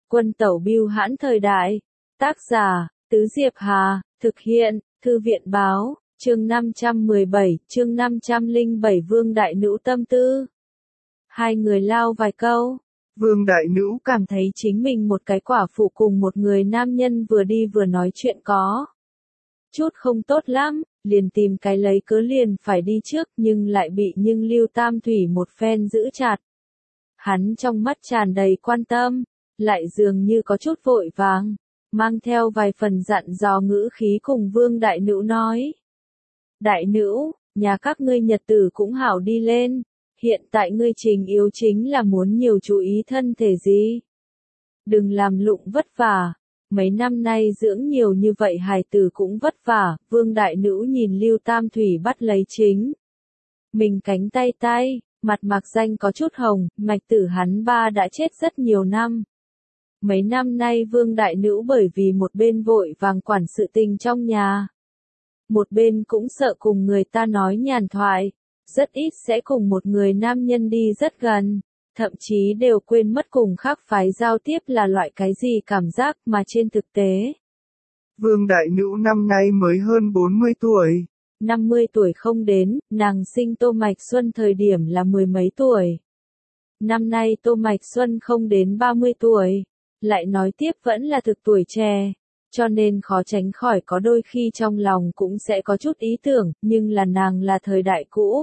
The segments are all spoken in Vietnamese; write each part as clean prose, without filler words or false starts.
Quân tẩu bưu hãn thời đại. Tác giả, Tứ Diệp Hà, thực hiện, Thư viện báo, chương 517, chương 507 Vương Đại Nữ tâm tư. Hai người lao vài câu. Vương Đại Nữ cảm thấy chính mình một cái quả phụ cùng một người nam nhân vừa đi vừa nói chuyện có chút không tốt lắm, liền tìm cái lấy cớ liền phải đi trước nhưng lại bị Lưu Tam Thủy một phen giữ chặt. Hắn trong mắt tràn đầy quan tâm, lại dường như có chút vội vàng, mang theo vài phần dặn dò ngữ khí cùng Vương Đại Nữ nói. Đại Nữ, nhà các ngươi nhật tử cũng hảo đi lên, hiện tại ngươi trình yếu chính là muốn nhiều chú ý thân thể gì. Đừng làm lụng vất vả, mấy năm nay dưỡng nhiều như vậy hài tử cũng vất vả. Vương Đại Nữ nhìn Lưu Tam Thủy bắt lấy chính mình cánh tay, mặt mạc danh có chút hồng, mạch tử hắn ba đã chết rất nhiều năm. Mấy năm nay Vương Đại Nữ bởi vì một bên vội vàng quản sự tình trong nhà, một bên cũng sợ cùng người ta nói nhàn thoại, rất ít sẽ cùng một người nam nhân đi rất gần, thậm chí đều quên mất cùng khác phái giao tiếp là loại cái gì cảm giác mà trên thực tế. Vương Đại Nữ năm nay mới hơn 40 tuổi. 50 tuổi không đến, nàng sinh Tô Mạch Xuân thời điểm là mười mấy tuổi. Năm nay Tô Mạch Xuân không đến 30 tuổi, lại nói tiếp vẫn là thực tuổi trẻ, cho nên khó tránh khỏi có đôi khi trong lòng cũng sẽ có chút ý tưởng, nhưng là nàng là thời đại cũ.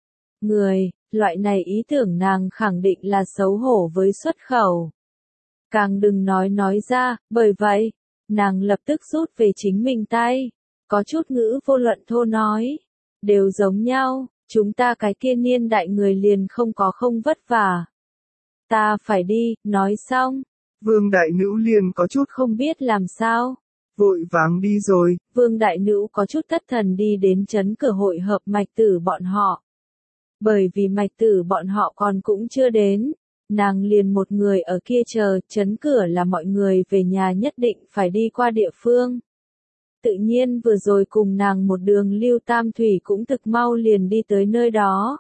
Người, loại này ý tưởng nàng khẳng định là xấu hổ với xuất khẩu. Càng đừng nói ra, bởi vậy, nàng lập tức rút về chính mình tay, có chút ngữ vô luận thô nói, đều giống nhau, chúng ta cái kia niên đại người liền không có không vất vả. Ta phải đi, nói xong. Vương Đại Nữ liền có chút không biết làm sao. Vội vàng đi rồi. Vương Đại Nữ có chút thất thần đi đến trấn cửa hội hợp mạch tử bọn họ. Bởi vì mạch tử bọn họ còn cũng chưa đến, nàng liền một người ở kia chờ, trấn cửa là mọi người về nhà nhất định phải đi qua địa phương. Tự nhiên vừa rồi cùng nàng một đường Lưu Tam Thủy cũng thực mau liền đi tới nơi đó.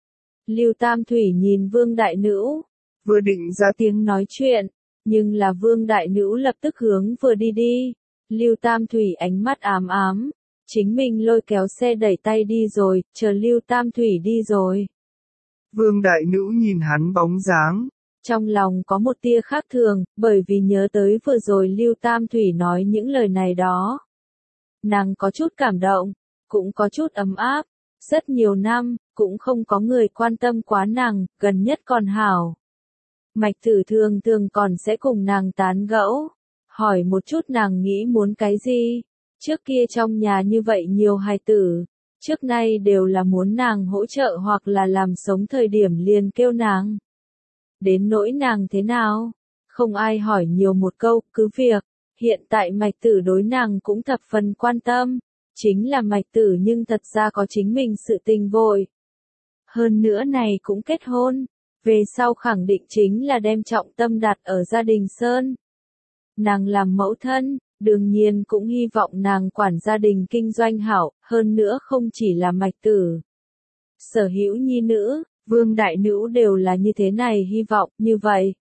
Lưu Tam Thủy nhìn Vương Đại Nữ, vừa định ra tiếng nói chuyện, nhưng là Vương Đại Nữ lập tức hướng vừa đi. Lưu Tam Thủy ánh mắt ám ám, chính mình lôi kéo xe đẩy tay đi rồi, chờ Lưu Tam Thủy đi rồi. Vương Đại Nữ nhìn hắn bóng dáng, trong lòng có một tia khác thường, bởi vì nhớ tới vừa rồi Lưu Tam Thủy nói những lời này đó. Nàng có chút cảm động, cũng có chút ấm áp, rất nhiều năm, cũng không có người quan tâm quá nàng, gần nhất còn hảo. Mạch Tử thường còn sẽ cùng nàng tán gẫu, hỏi một chút nàng nghĩ muốn cái gì. Trước kia trong nhà như vậy nhiều hài tử, trước nay đều là muốn nàng hỗ trợ hoặc là làm sống thời điểm liền kêu nàng. Đến nỗi nàng thế nào? Không ai hỏi nhiều một câu, cứ việc. Hiện tại Mạch Tử đối nàng cũng thập phần quan tâm, chính là Mạch Tử nhưng thật ra có chính mình sự tình vội. Hơn nữa này cũng kết hôn, về sau khẳng định chính là đem trọng tâm đặt ở gia đình Sơn. Nàng làm mẫu thân, đương nhiên cũng hy vọng nàng quản gia đình kinh doanh hảo, hơn nữa không chỉ là Mạch Tử. Sở hữu nhi nữ, Vương Đại Nữ đều là như thế này hy vọng, như vậy.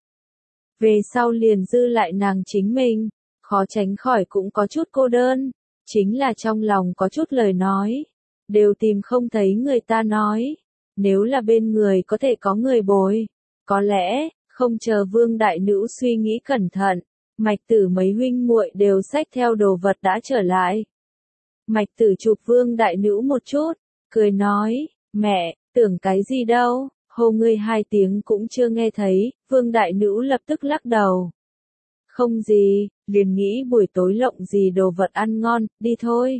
Về sau liền dư lại nàng chính mình, khó tránh khỏi cũng có chút cô đơn, chính là trong lòng có chút lời nói, đều tìm không thấy người ta nói. Nếu là bên người có thể có người bồi, có lẽ, không chờ Vương Đại Nữ suy nghĩ cẩn thận, Mạch Tử mấy huynh muội đều xách theo đồ vật đã trở lại. Mạch Tử chụp Vương Đại Nữ một chút, cười nói, mẹ, tưởng cái gì đâu, hô ngươi 2 tiếng cũng chưa nghe thấy. Vương Đại Nữ lập tức lắc đầu. Không gì, liền nghĩ buổi tối lộng gì đồ vật ăn ngon, đi thôi.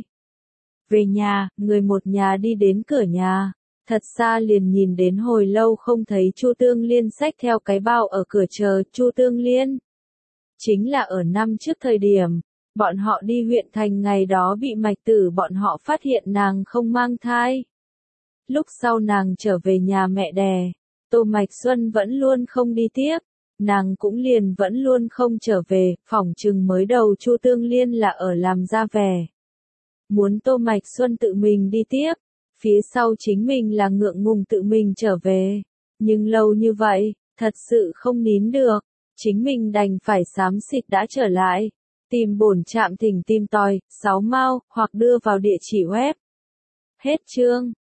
Về nhà, người một nhà đi đến cửa nhà, thật xa liền nhìn đến hồi lâu không thấy Chu Tương Liên xách theo cái bao ở cửa chờ. Chu Tương Liên chính là ở năm trước thời điểm, bọn họ đi huyện thành ngày đó bị Mạch Tử bọn họ phát hiện nàng không mang thai. Lúc sau nàng trở về nhà mẹ đẻ, Tô Mạch Xuân vẫn luôn không đi tiếp, nàng cũng liền vẫn luôn không trở về, phỏng chừng mới đầu Chu Tương Liên là ở làm ra vẻ. Muốn Tô Mạch Xuân tự mình đi tiếp, phía sau chính mình là ngượng ngùng tự mình trở về, nhưng lâu như vậy, thật sự không nín được, Chính mình đành phải xám xịt đã trở lại. Tìm bổn trạm thỉnh tìm tòi, 6 mao, hoặc đưa vào địa chỉ web. Hết chương.